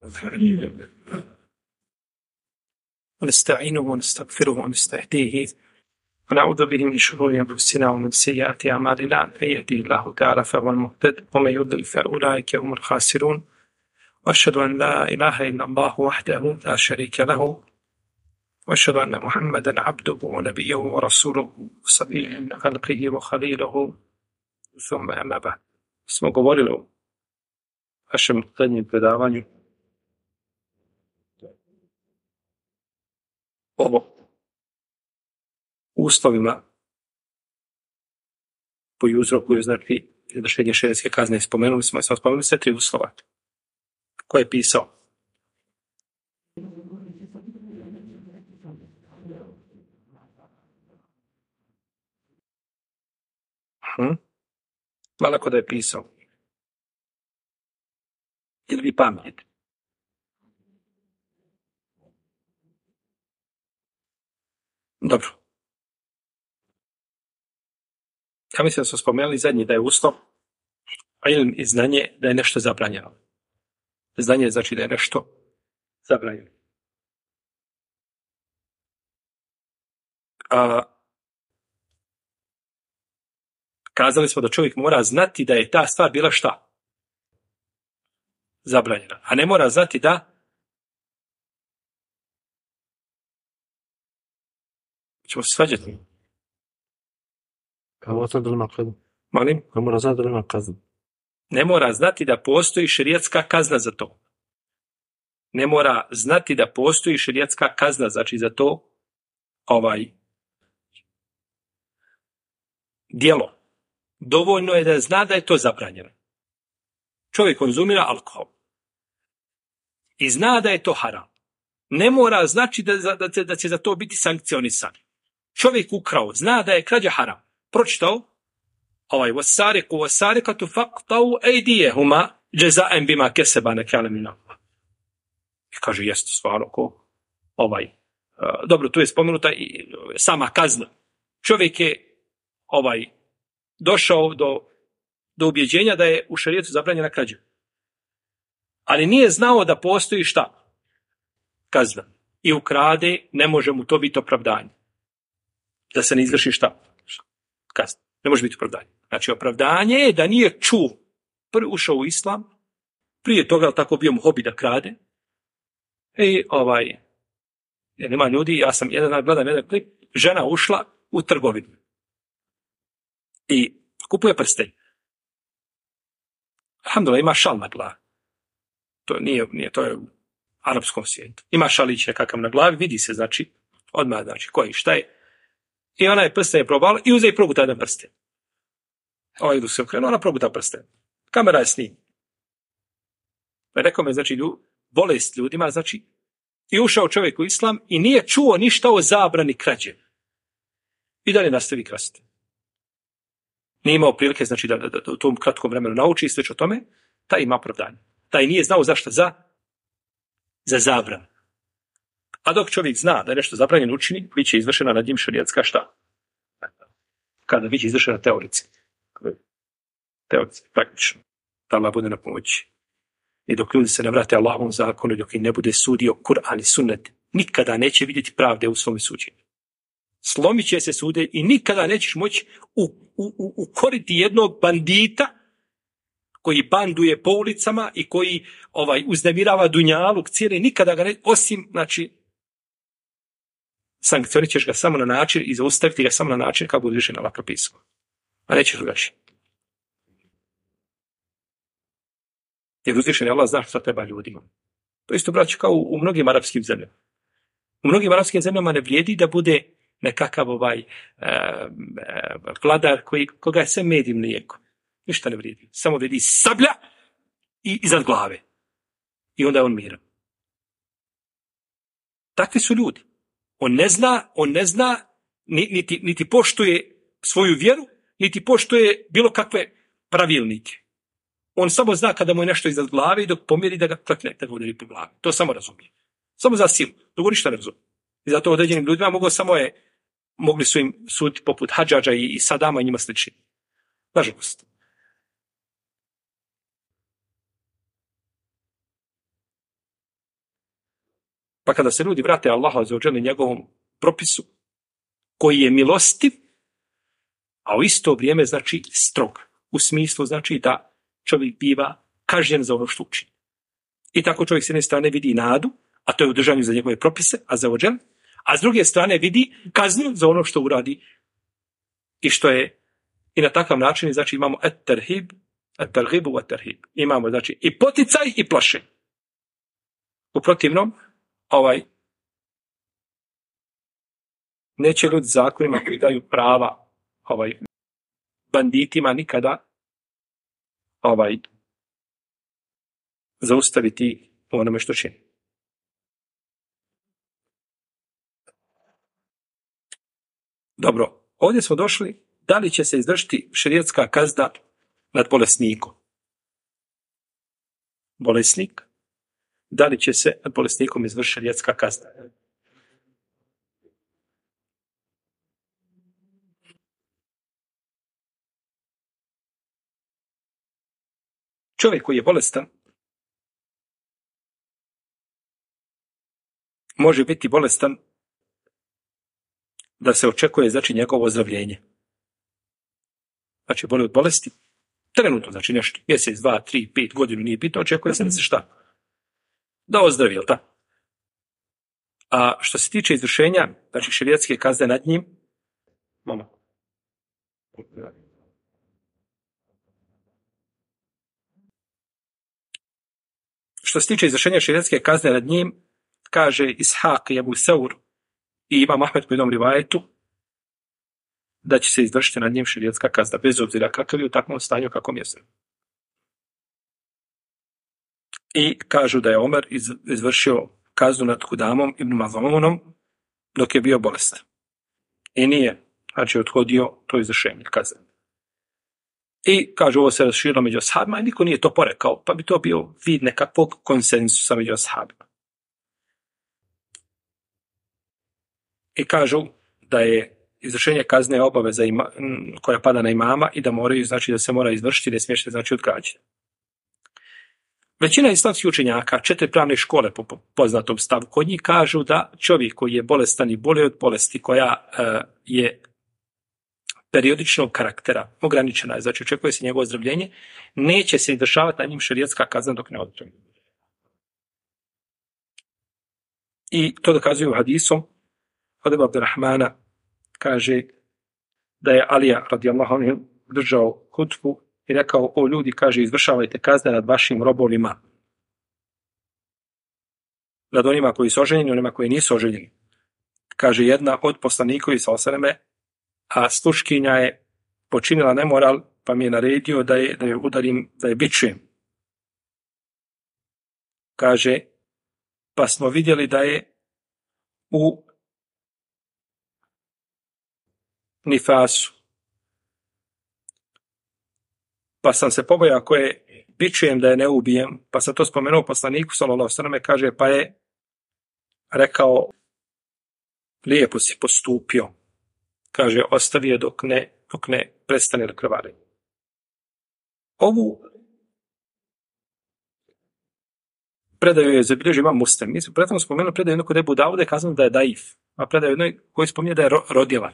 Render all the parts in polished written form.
ونستعينه ونستغفره ونستهديه ونعوذ به من شرور أنفسنا ومن سيئات أعمالنا، من يهده الله تعالى فهو المهتد ومن يضلل فأولئك هم الخاسرون. وأشهد أن لا إله إلا الله وحده لا شريك له، وأشهد أن محمدا عبده ونبيه ورسوله صفيه من خلقه وخليله. ثم أما بعد. Smo govorili o vašem zadnjem predavanju o uslovima koji uzrokuju znači izvršenje šerijatske kazne. Spomenuli smo sve tri uslova. Ko je pisao? Malako da je pisao. Ili vi pametite? Dobro. Ja mislim da smo spomenuli zadnji da je uslov, a ilm i znanje da je nešto zabranjeno. Znanje znači da je nešto zabranjeno. Kazali smo da čovjek mora znati da je ta stvar bila šta? Zabranjena. A ne mora znati da ćemo se svađati. Molim? Ne mora znati da postoji šerijatska kazna za to. Ne mora znati da postoji šerijatska kazna, znači za to djelo. Dovoljno je da zna da je to zabranjeno. Čovjek konzumira alkohol i zna da je to haram. Ne mora znači da će za to biti sankcionisan. Čovjek ukrao, zna da je krađa haram. Pročitao wasariqu wasariqatu faqta'u aydiyahuma jaza'an bima kasaba nakala min Allah. I kaže jeste stvarno ko dobro, tu je spomenuta i sama kazna. Čovjek je došao do ubjeđenja da je u šerijetu zabranjena krađa. Ali nije znao da postoji šta? Kazna. I ukrade, ne može mu to biti opravdanje. Da se ne izvrši šta? Kazna. Ne može biti opravdanje. Znači, opravdanje je da nije čuo. Prvi ušao u islam, prije toga tako bio mu hobi da krade. Nema ljudi, ja sam jedan klip, žena ušla u trgovinu. I kupuje prstenje. Alhamdulillah, ima šal na glavi. To je u arapskom svijetu. Ima šalić nekakav na glavi, vidi se, znači, odmah, znači, koji, šta je. I ona je prstenje probala i uze i proguta jedan prsten. Idu se okrenuo, ona proguta prsten. Kamera je snim. Rekao me, znači, bolest ljudima, znači, i ušao čovjek u islam i nije čuo ništa o zabrani krađe. I dalje nastavi krasti. Nije imao prilike, znači, da u tom kratkom vremenu nauči sve o tome, taj ima opravdanje. Taj nije znao zašto za zabranu. A dok čovjek zna da je nešto zabranjeno učini, biće izvršena nad njim šerijatska šta? Kada biće izvršena teorici. Teorici, praktično. Da Allah bude na pomoći. I dok ljudi se ne vrate Allahovom zakonu, dok im ne bude sudio Kur'an i sunnet, nikada neće vidjeti pravde u svom suđenju. Slomit će se sude i nikada nećeš moći ukoriti jednog bandita koji banduje po ulicama i koji uznemirava dunjaluk cijeli, nikada ga ne, osim, znači, sankcionit ćeš ga samo na način i zaustaviti ga samo na način kako bude više na Allah propisao. A nećeš drugačije. Jer uzvišen je Allah zna što treba ljudima. To isto, braći, kao u mnogim arapskim zemljama. U mnogim arapskim zemljama ne vrijedi da bude nekakav vladar koga je sve med i mlijeko. Ništa ne vrijedi. Samo vrijedi sablja i iznad glave. I onda je on miran. Takvi su ljudi. On ne zna niti poštuje svoju vjeru, niti poštuje bilo kakve pravilnike. On samo zna kada mu je nešto iznad glave i dok pomjeri da ga klekne, da ga udari po glavi. To samo razumije. Samo za silu. Drugo ništa ne razumije. I zato određenim ljudima mogli su im suditi poput Hadžadža i Sadama i njima slični. Nažalost. Pa kada se ljudi vrate Allahu azza wa dželle njegovom propisu, koji je milostiv, a u isto vrijeme znači strog. U smislu znači da čovjek biva kažnjen za ono što učini. I tako čovjek s jedne strane vidi nadu, a to je u držanju za njegove propise, azza wa dželle, a s druge strane vidi kaznu za ono što uradi i što je. I na takav način znači imamo at-tarhib, at-targhib wa at-tarhib. Imamo znači i poticaj i plašenje. U protivnom, neće ljudi zakonima koji daju prava banditima nikada zaustaviti onome što čini. Dobro, ovdje smo došli, da li će se izvršiti šerijatska kazna nad bolesnikom? Bolesnik, da li će se nad bolesnikom izvršiti šerijatska kazna? Čovjek koji je bolestan može biti bolestan da se očekuje znači njegovo ozdravljenje. Znači boli od bolesti, trenutno znači nešto, mjesec, 2, 3, 5 godinu, nije bitno, očekuje se da se šta? Da ozdravi, jel' tako? A što se tiče izvršenja, znači šerijatske kazne nad njim, što se tiče izvršenja šerijatske kazne nad njim, kaže Ishaq i Abu Saur i Imam Ahmed po jednom rivajetu, da će se izvršiti nad njim šerijatska kazna, bez obzira kakav je u takvom stanju, kakvom je. I kažu da je Omer izvršio kaznu nad Hudamom ibn Maz'unom dok je bio bolestan. I nije, znači, odhodio to izvršenje kazne. I kažu, ovo se raširilo među ashabima i niko nije to porekao, pa bi to bio vid nekakvog konsensusa među ashabima. I kažu da je izvršenje kazne obaveza koja pada na imama i da moraju, znači da se mora izvršiti, da je smješten, znači odgađati. Većina islamskih učenjaka, 4 pravne škole po poznatom stavu, kod njih kažu da čovjek koji je bolestan i bolje od bolesti koja je periodičnog karaktera, ograničena je, znači očekuje se njegovo ozdravljenje, neće se izvršavati na njim šerijatska kazna dok ne ozdravljenje. I to dokazuju hadisom od Ebu Abdurrahmana, kaže da je Alija radijallahu anhu držao hutbu i rekao, o ljudi, kaže, izvršavajte kazne nad vašim robovima. Nad onima koji su oženjeni, onima koji nisu oženjeni. Kaže, jedna od poslanikovi sa osaneme, a sluškinja je počinila nemoral, pa mi je naredio da je udarim, da je bičujem. Kaže, pa smo vidjeli da je u nifasu. Pa sam se pobojao ako je bičujem da je ne ubijem, pa sam to spomenuo poslaniku, sallallahu alejhi ve selleme, kaže, pa je rekao, lijepo si postupio. Kaže, ostavi je dok ne prestane da krvari. Ovu predaju je zabilježio Imam Muslim. Mi smo prethodno spomenuli predaju jednog kod Ebu Dauda, kazano da je daif, a predaju jednoj koji spominje da je rodilan.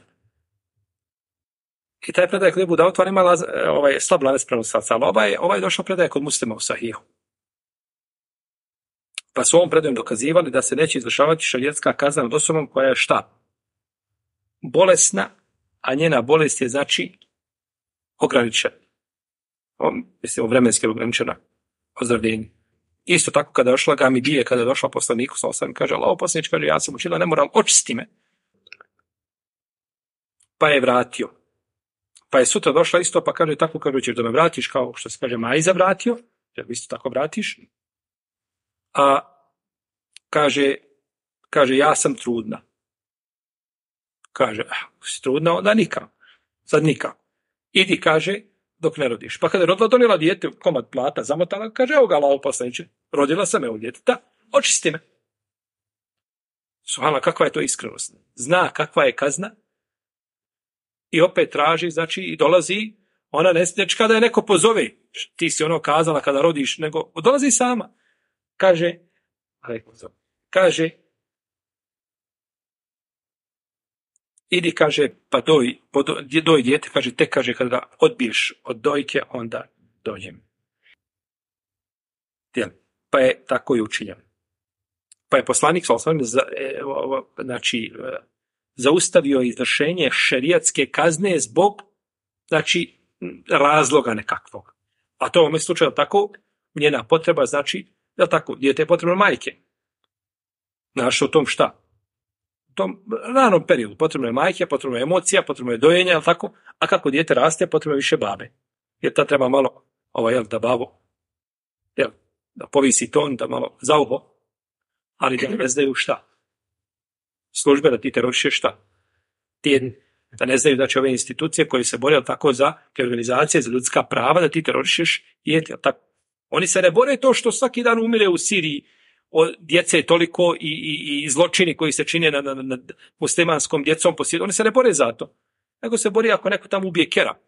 I taj predaj kod Ebu Dauda ima slab lanac prenosilaca, ali ovaj došao predaj kod Muslima u Sahihu. Pa su ovom predajom dokazivali da se neće izvršavati šerijatska kazna nad osobom koja je šta? Bolesna, a njena bolest je znači ograničena. Mislim, vremenski ograničena ozdravljenje. Isto tako kada je došla Gamidije, kada je došla poslaniku sa osam, kaže, Allaho poslanič, kaže, ja sam učila nemoral, očisti me. Pa je vratio. Pa je sutra došla isto, pa kaže, tako kaže, ćeš da me vratiš, kao što se kaže, Majza vratio, jer isto tako vratiš. A kaže, ja sam trudna. Kaže, si trudna, onda nikako. Sad nikako. Idi, kaže, dok ne rodiš. Pa kada je rodila, donijela dijete, komad plata, zamotala, kaže, evo ga, Allaho poslaniče, rodila sam evo djeteta, očisti me. Subhanallah, kakva je to iskrenost? Zna kakva je kazna i opet traži, znači, i dolazi, ona ne znači kada je neko pozove, ti si ono kazala kada rodiš, nego dolazi sama. Kaže, idi, kaže, pa doj dijete, kaže, tek, kaže, kada ga odbiješ od dojke, onda dođem. Pa je tako i učinjeno. Pa je poslanik zaustavio izvršenje šerijatske kazne zbog, znači, razloga nekakvog. A to u ovom slučaju tako, njena potreba, znači, da tako, dijete je potrebno majke. Znaš, u tom šta? U tom ranom periodu potrebno je majke, potrebno je emocija, potrebno je dojenje, jel tako? A kako dijete raste, potrebno je više babe. Jer ta treba malo, da babo, da povisi ton, da malo zauho, ali da ne znaju šta. Službe da ti terorišeš šta? Da ne znaju, znači, ove institucije koje se bore tako za te organizacije, za ljudska prava, da ti terorišeš tako. Oni se ne bore to što svaki dan umire u Siriji od djece toliko i zločini koji se čine nad muslimanskom djecom po svijetu. Oni se ne bore za to. Nego se bori ako neko tamo ubije kera.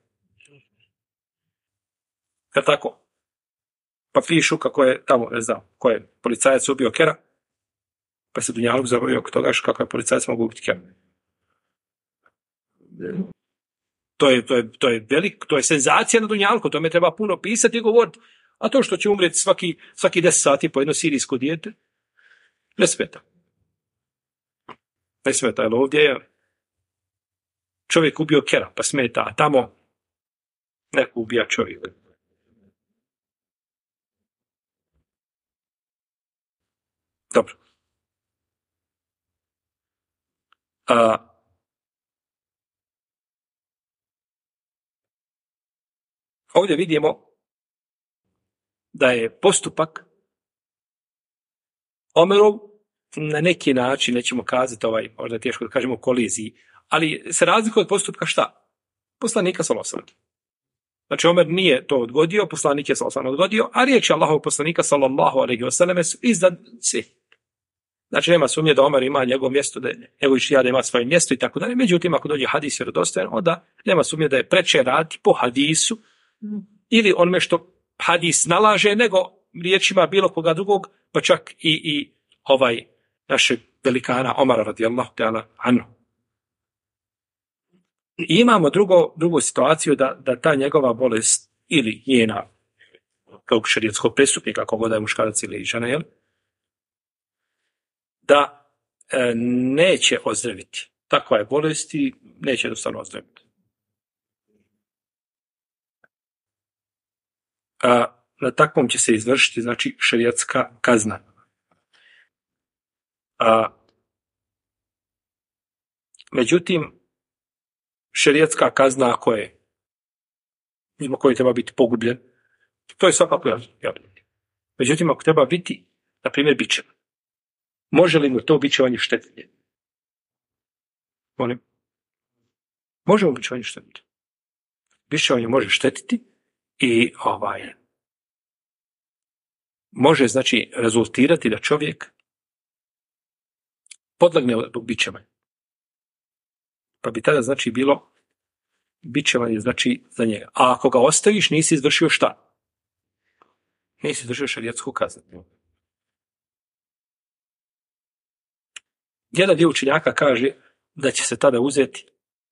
Kad tako? Pa pišu kako je tamo, ne znam, ko je policajac ubio kera, pa se Dunjaluk zabavio oko toga kako je policajac mogu ubiti kera. To je velik, to je senzacija na Dunjalku, o tome treba puno pisati i govoriti. A to što će umrijeti svaki 10 sati po jedno sirijsko dijete, ne smeta. Ne smeta, jer ovdje je čovjek ubio kera, pa smeta, a tamo neko ubija čovjek. Dobro. Ovdje vidimo da je postupak Omerov na neki način, nećemo kazati možda je teško da kažemo koliziji, ali se razlikuje od postupka šta? Poslanika sallallahu alejhi ve sellem. Znači Omer nije to odgodio, poslanik je sallallahu alejhi ve sellem odgodio, a riječi Allahovog poslanika sallallahu alejhi ve sellem su iznad svih. Znači nema sumnje da Omer ima njegovo mjesto, da njegov šijad ima svoje mjesto i tako dalje. Međutim, ako dođe hadis vjerodostojan, onda nema sumnje da je preče raditi po hadisu ili onome što hadis nalaže, nego riječima bilo koga drugog, pa čak i našeg velikana Omara radijallahu ta'ala anhu. I imamo drugu situaciju da ta njegova bolest ili njena kao šerijatskog prestupnika, kako god je muškarac ili žena, da neće ozdraviti. Takva je bolest i neće jednostavno ozdraviti. Na takvom će se izvršiti, znači, šerijatska kazna. Međutim, šerijatska kazna ako je mimo koji treba biti pogubljen, to je svakako javljeno. Međutim, ako treba biti, na primjer, bičev, može li mu to bičevanje štetiti? Molim? Može mu bičevanje štetiti? Bičevanje može štetiti i može, znači, rezultirati da čovjek podlegne od bičevanja. Pa bi tada, znači, bilo bičevanje, znači, za njega. A ako ga ostaviš, nisi izvršio šta? Nisi izvršio šerijatsku kaznu. Jedan dio učenjaka kaže da će se tada uzeti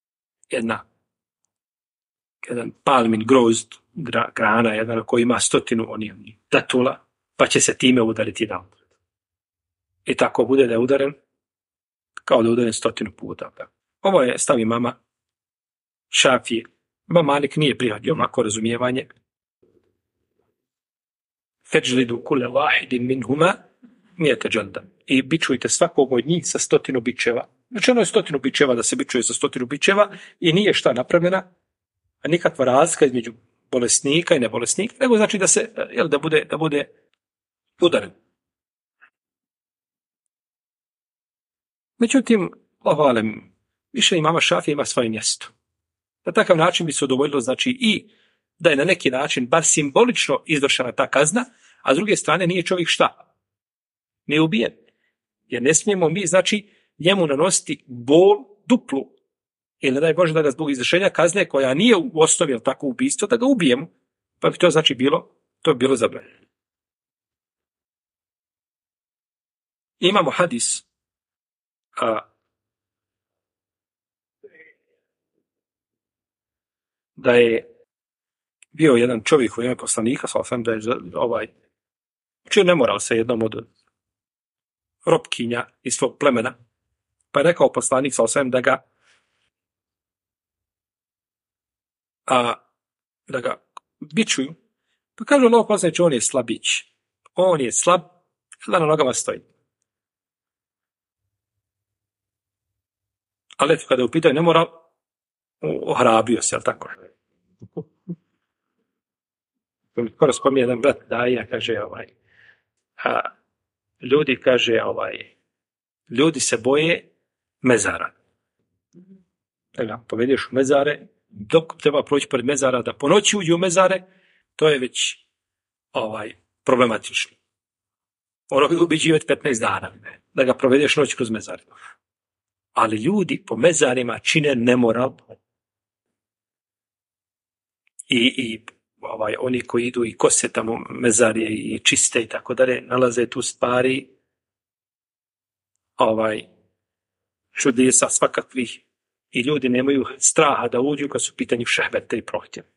jedan palmin grozd, grana, jedan koji ima 100 datula, pa će se time udariti jedan. I tako bude da je udaren, kao da je udaren 100 puta. Ovo je stav imama Šafije. Imam Malik nije prihvatio ovako razumijevanje. Feđlidu kule vahidin minhuma mijete džalda. I bičujte svakog od njih sa 100 bičeva. Znači ono je 100 bičeva da se bičuje sa 100 bičeva i nije šta napravljena, a nikakva razlika između bolesnika i nebolesnika, nego znači da se, da bude udaren. Međutim, više imama Šafija ima svoje mjesto. Na takav način bi se udovoljilo, znači, i da je na neki način bar simbolično izvršena ta kazna, a s druge strane nije čovjek šta? Nije ubijen. Jer ne smijemo mi, znači, njemu nanositi bol duplu. Ili ne daj Bože da ga zbog izvršenja kazne koja nije u osnovi tako ubistvo, da ga ubijemo. Pa bi to znači bilo zabranjeno. Imamo hadis da je bio jedan čovjek u ime poslanika, sam da je čio nemoral sa jednom od ropkinja iz svog plemena, pa je rekao poslanik sam da ga bičuju, pa kaže Allah poslaniče, on je slabić, on je slab, da na nogama stoji. Ali eto, kada je u pitanju nemoral, ohrabio se, jel tako? Skoro spominje jedan brat daja, kaže, ljudi se boje mezara. Da povedeš u mezare, dok treba proći pored mezara, da po noći uđe u mezare, to je već problematično. Ono bi živjeti 15 dana, da ga provedeš noć kroz mezare. Ali ljudi po mezarima čine nemoral i oni koji idu i kose tamo mezarije i čiste i tako dalje, nalaze tu stvari čudesa svakakvih i ljudi nemaju straha da uđu kad su u pitanju šehvete i prohtjeva.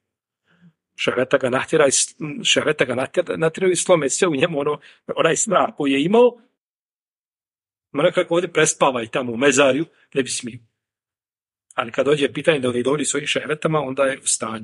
Šehveta ga natjeraju i slome sve u njemu onaj strah koji je imao. Mora kako ovdje prespavaj tamo u mezariju, ne bi smio. Ali kad dođe pitanje da oni dođu svojim šehvetama, onda je u stanju.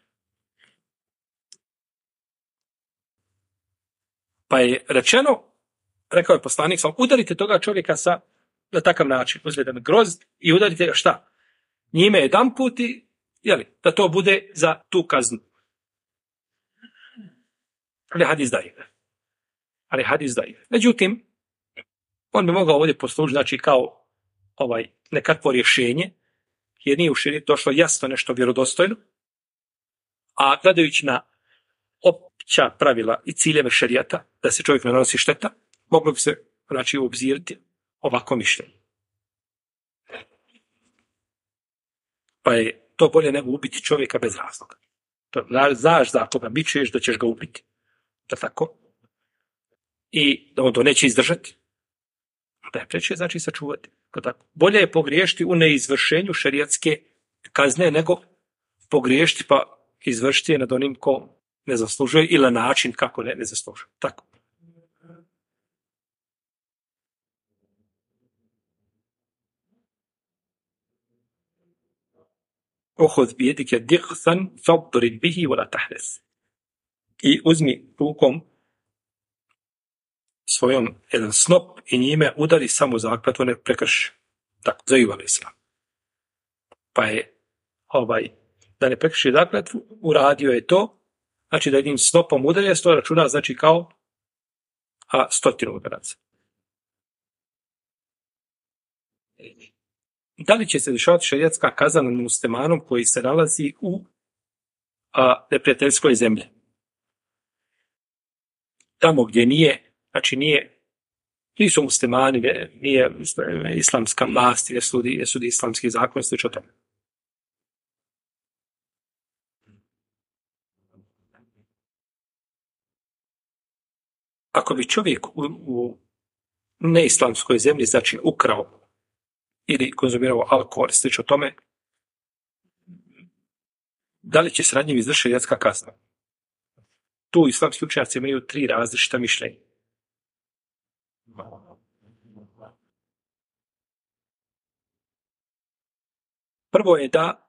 Pa je rečeno, rekao je poslanik, udarite toga čovjeka na takav način, uzmete na grozd i udarite ga šta? Njime jedan put i, da to bude za tu kaznu. Ali hadis daje. Međutim, on bi mogao ovdje poslužiti, znači kao nekakvo rješenje, jer nije u šerijetu došlo jasno nešto vjerodostojno, a gledajući na opća pravila i ciljeve šerijata, da se čovjek ne nanosi šteta, moglo bi se obzirati ovako mišljenje. Pa je to bolje nego ubiti čovjeka bez razloga. Znaš da ako ga bičuješ da ćeš ga ubiti. Da tako? I da on to neće izdržati. Da je preče znači sačuvati. Tako. Bolje je pogriješiti u neizvršenju šerijatske kazne nego pogriješiti pa izvršiti je nad onim ko ne zaslužuje ili na način kako ne zaslužuje. Tako. Uhud bijedike dighsan fadrib bihi wala tahres. I uzmi rukom svojom jedan snop i njime udari samo zakletvu, ne prekrši. Tako, zaival islam. Pa je da ne prekrši zakletvu, uradio je to, znači da jednim snopom udari, to računa znači kao 100 udaraca. Da li će se dešavati šerijatska kazna nad muslimanom koji se nalazi u neprijateljskoj zemlji? Tamo gdje nisu muslimani, nije islamska vlast, ne sudi islamski zakon, slično tome. Ako bi čovjek u neislamskoj zemlji, znači ukrao ili konzumirao alkohol, slično tome, da li će se nad njim izvršiti šerijatska kazna? Tu islamski učenjaci imaju 3 različita mišljenja. Prvo je da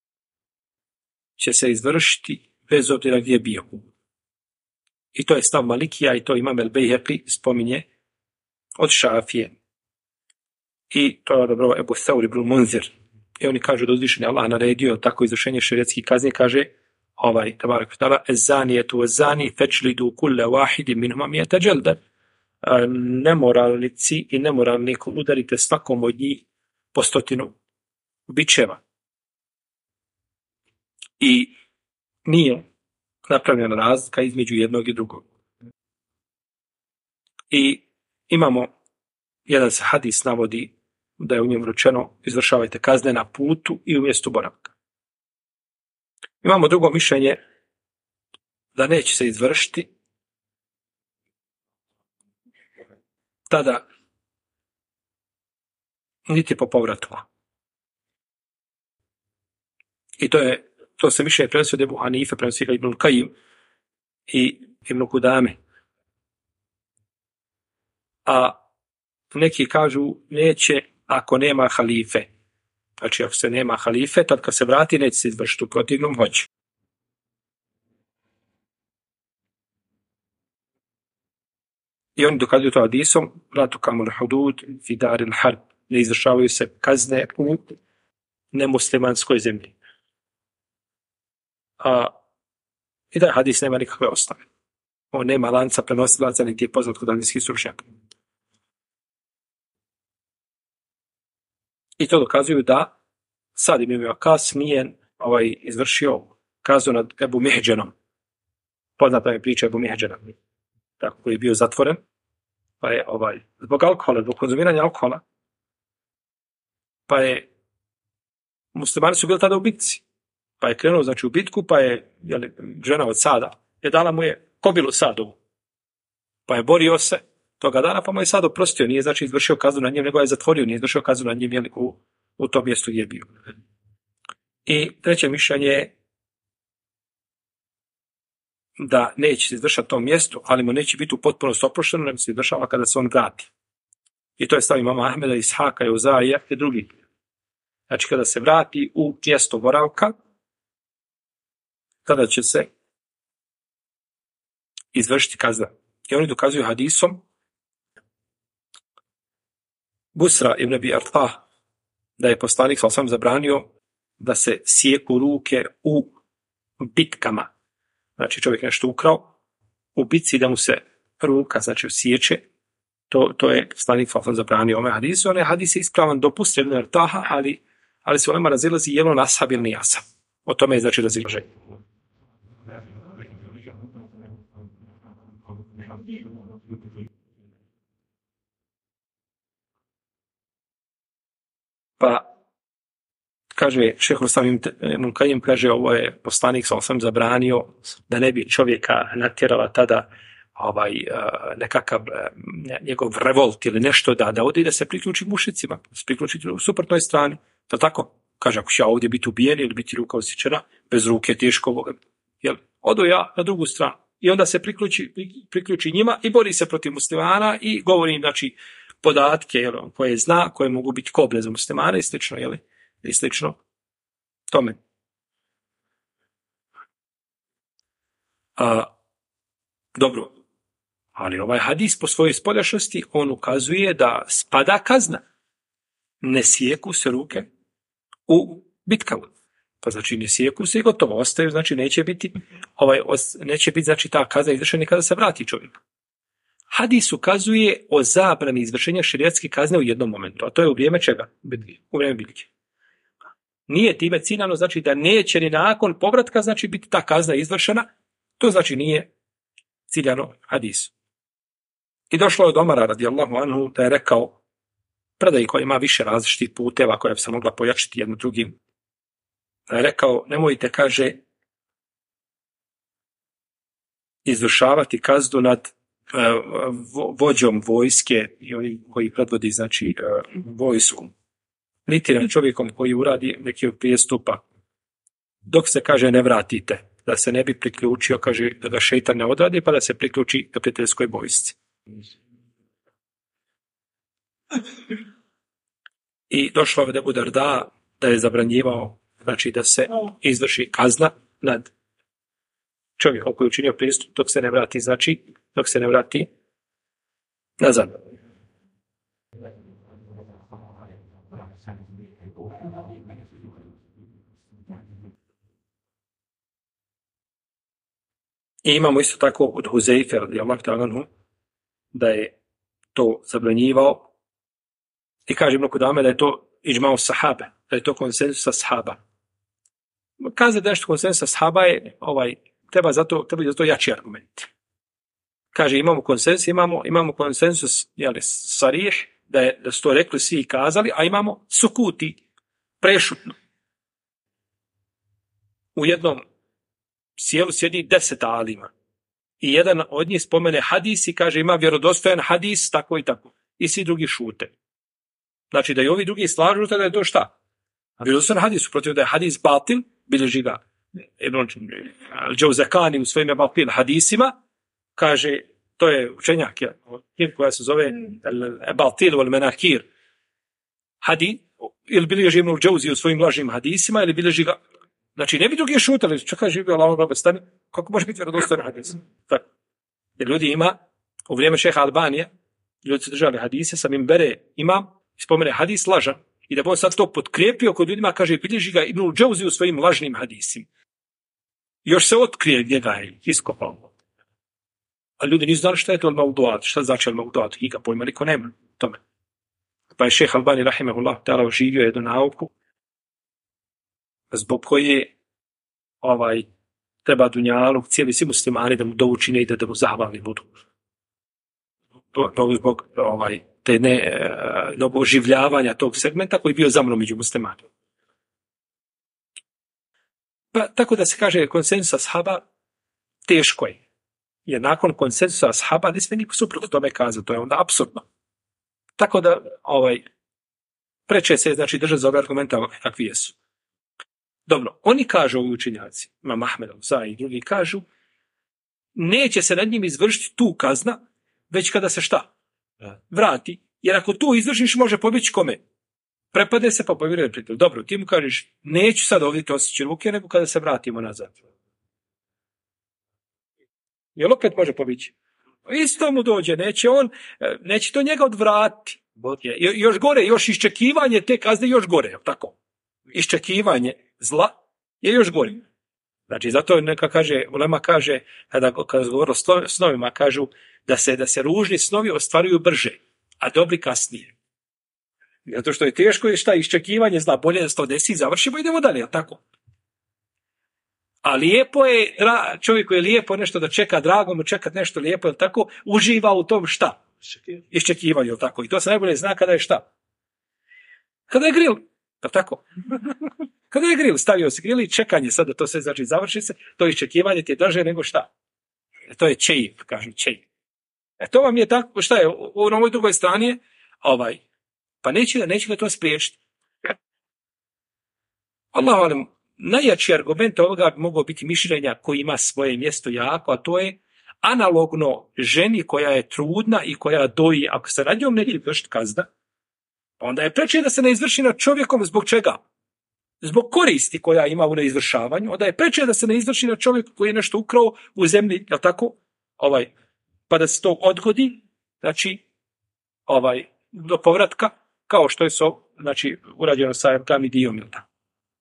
će se izvršiti bez obzira gdje je bio. I to je stav Malikija i to Imam el-Bejheqi spominje od Šafije. I to je dobro Ebu Thaur ibn Munzir. I oni kažu da uzvišeni Allah naredio tako izvršenje šerijatskih kazni, kaže tabarak ta'ala ez-zanijetu ez-zani fečlidu kulle wahidi minhuma mijeta dželda. Nemoralnici i nemoralniku udarite svakom od njih po 100 bičeva. I nije napravljena razlika između jednog i drugog. I imamo jedan se hadis navodi da je u njemu rečeno izvršavajte kazne na putu i u mjestu boravka. Imamo drugo mišljenje da neće se izvršiti tada niti po povratu. I to je To se više prenosi od Ebu Hanife, prenosi ga Ibn Kajim i Ibn Kudame. A neki kažu neće ako nema halife. Znači ako se nema halife, tad kad se vrati neće se izvršiti, u protivnom hoće. I oni dokazuju to hadisom, la tuqamul hudud fi daril harb, ne izvršavaju se kazne u nemuslimanskoj zemlji. I da hadis nema nikakve osnove. On nema lanca prenosilaca, niti je poznat kod hadijskih stručnjaka. I to dokazuju da Sad ibn Abi Waqqas nije izvršio kaznu nad Ebu Mihđanom. Poznata je priča Ebu Mihđana, tako, koji je bio zatvoren, pa je zbog alkohola, zbog konzumiranja alkohola, pa je muslimani su bili tada u bitci, pa je krenuo znači u bitku, pa je žena od Sada, dala mu je kobilu Sadovu, pa je borio se toga dana, pa mu je Sad oprostio, nije znači izvršio kaznu nad njim, nego je zatvorio, nije izvršio kaznu nad njim u tom mjestu gdje je bio. I treće mišljenje je da neće se izvršati tom mjestu, ali mu neće biti u potpunosti oprošteno, nego se izvršava kada se on vrati. I to je stav imama Ahmeda, Ishaka, Uzarija i drugi. Znači kada se vrati u mjesto boravka, kada će se izvršiti kazna. I oni dokazuju hadisom Busra ibn Abi Artah, da je poslanik sam zabranio da se sjeku ruke u bitkama. Znači čovjek nešto ukrao, u bitci da mu se ruka znači sječe, to je poslanik sam zabranio ome hadisu. One hadis je ispravan dopust ibn Artaha, ali se onima razilazi je li nashab ili nije ashab. O tome je znači razilaženje. Pa kaže šejh Islam ibn Kajim, kaže ovo je poslanik sam zabranio da ne bi čovjeka natjerala tada nekakav njegov revolt ili nešto da ode i da se priključi mušicima, se priključi u suprotnoj strani. To tako? Kaže, ako ću ja ovdje biti ubijen ili biti ruka osjećena, bez ruke teško, odo ja na drugu stranu. I onda se priključi njima i bori se protiv muslimana i govori znači podatke koje zna, koje mogu biti kobre za muslimana i slično, i slično tome. Dobro, ali ovaj hadis po svojoj spoljašnosti on ukazuje da spada kazna. Ne sjeku se ruke u bitkama. Pa znači ne sjeku se i gotovo ostaju, znači neće biti znači ta kazna izvršena kada se vrati čovjek. Hadis ukazuje o zabrani izvršenja šerijatske kazne u jednom momentu, a to je u vrijeme čega? U vrijeme bitke. Nije time ciljano, znači da neće ni nakon povratka znači biti ta kazna izvršena, to znači nije ciljano hadisu. I došlo je od Omara radijallahu anhu da je rekao, predaj koja ima više različitih puteva koja bi se mogla pojačiti jedno drugim, da je rekao, nemojte, kaže, izvršavati kaznu nad vođom vojske i oni koji predvodi znači vojsku, niti nad čovjekom koji uradi neki od prijestupa, dok se kaže ne vratite, da se ne bi priključio, kaže da ga šejtan ne odradi, pa da se priključi neprijateljskoj vojsci. I došlo je Ebu Darda da je zabranjivao znači da se izvrši kazna nad čovjekom koji je učinio prijestup dok se ne vrati, znači dok se ne vrati nazad. I imamo isto tako od Huzeife radijallahu ta'ala anhu da je to zabranjivao i kaže Ibn Kudame da je to iđmao sahabe, da je to konsenzus sahaba. Kaza da nešto konsenzus sahaba je treba za to jači argument. Kaže imamo konsensus sarih da su to rekli svi i kazali, a imamo sukuti prešutno. U jednom sjelu sjedi 10 alima i jedan od njih spomene hadis i kaže ima vjerodostojan hadis tako i tako i svi drugi šute. Znači da i ovi drugi slažu da je to šta? A vjerodostojan hadis, protiv da je hadis batil, bilježi ga Ibn al-Džauzekani u svojim Ebaltil hadisima, kaže, to je učenjak, koja se zove Ebaltil wal Menakir hadis, ili bilježi Ibn al-Džauzi u svojim lažnim hadisima, ili bilježi ga, znači ne bi drugih šutali, čekaj živio Allahom robe stani, kako može biti vjerodostojan hadis? Tako. Jer ljudi ima, u vrijeme šeha Albanije, ljudi su držali hadise, sam im bere imam, spomene hadis lažan, i da bi on sad to potkrijepio kod ljudima, kaže, bilježi ga Ibn al-Džauzi u svojim lažnim hadisima. Još se otkrije gdje ga je iskopao. A ljudi nisu znali šta je to al-mauduat, šta znači al-mauduat, i ga pojma niko nema tome. Pa je šejh Albani rahimehullah ta'ala oživio jednu nauku zbog koje treba dunjaluk, cijeli svi muslimani da mu dovučine i da mu zahvalni budu. Zbog te oživljavanja tog segmenta koji je bio zamro među muslimanima. Pa tako da se kaže konsensus ashaba teško je. Jer nakon konsensusa ashaba ne smije niko suprotno tome kazati, to je onda apsurdno. Tako da preče se znači držati za ove argumenta kakvi jesu. Dobro, oni kažu ovi učenjaci, Imam Ahmed al-Zai i drugi kažu, neće se nad njim izvršiti tu kazna, već kada se šta? Vrati. Jer ako tu izvršiš, može pobjeći kome? Prepade se pa povjeruje prijatelj. Dobro, ti mu kažeš, neću sad ovdje to osjeći ruke, nego kada se vratimo nazad. Jel opet može pobjeći? Isto mu dođe, neće to njega odvratiti. Još gore, još iščekivanje te kazne još gore, tako? Iščekivanje zla je još gore. Znači, zato neka kaže, ulema kaže, kada govori o snovima, kažu da se ružni snovi ostvaruju brže, a dobri kasnije. Zato što je teško je šta iščekivanje zla, bolje da se to desi, završimo, idemo dalje, tako? A lijepo je, čovjek koji je lijepo nešto da čeka, drago mu čekat nešto lijepo, je tako, uživa u tom šta? Iščekivanje, je tako? I to se najbolje zna kada je šta? Kada je grill, je tako? Kada je grill, stavio se grill i čekanje sad da to sve znači završi se, to iščekivanje ti je draže nego šta? To je čejip, kažu čejip. To vam je tako, šta je, na ovoj drugoj strani je, pa neće ga to spriječiti. Allah, najjači argument ovoga bi mogao biti mišljenja koji ima svoje mjesto jako, a to je analogno ženi koja je trudna i koja doji, ako se nad njom neće vršiti kazna, onda je preče da se ne izvrši nad čovjekom zbog čega? Zbog koristi koja ima u neizvršavanju, onda je preče da se ne izvrši nad čovjekom koji je nešto ukrao u zemlji, jel tako? Pa da se to odgodi, znači, do povratka, kao što je znači, urađeno sa glavnim dijom, jel tako?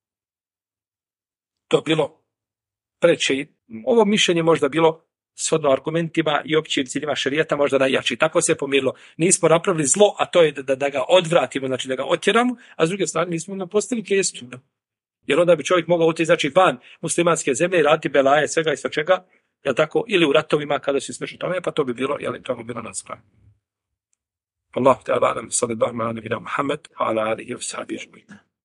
To bilo preče. Ovo mišljenje možda bilo shodno argumentima i općim ciljima šerijata možda najjači. Tako se pomirilo. Nismo napravili zlo, a to je da ga odvratimo, znači da ga otjeramo, a s druge strane nismo nam postavili kestu. Jer onda bi čovjek mogao otići znači van muslimanske zemlje i raditi belaje, svega i sve čega, jel tako, ili u ratovima kada se smrši tome, pa to bi bilo, to bi bilo naspravno. Allah ta'ala, sallallahu alaihi wa sallam, Muhammed, ala alihi wa sahbihi.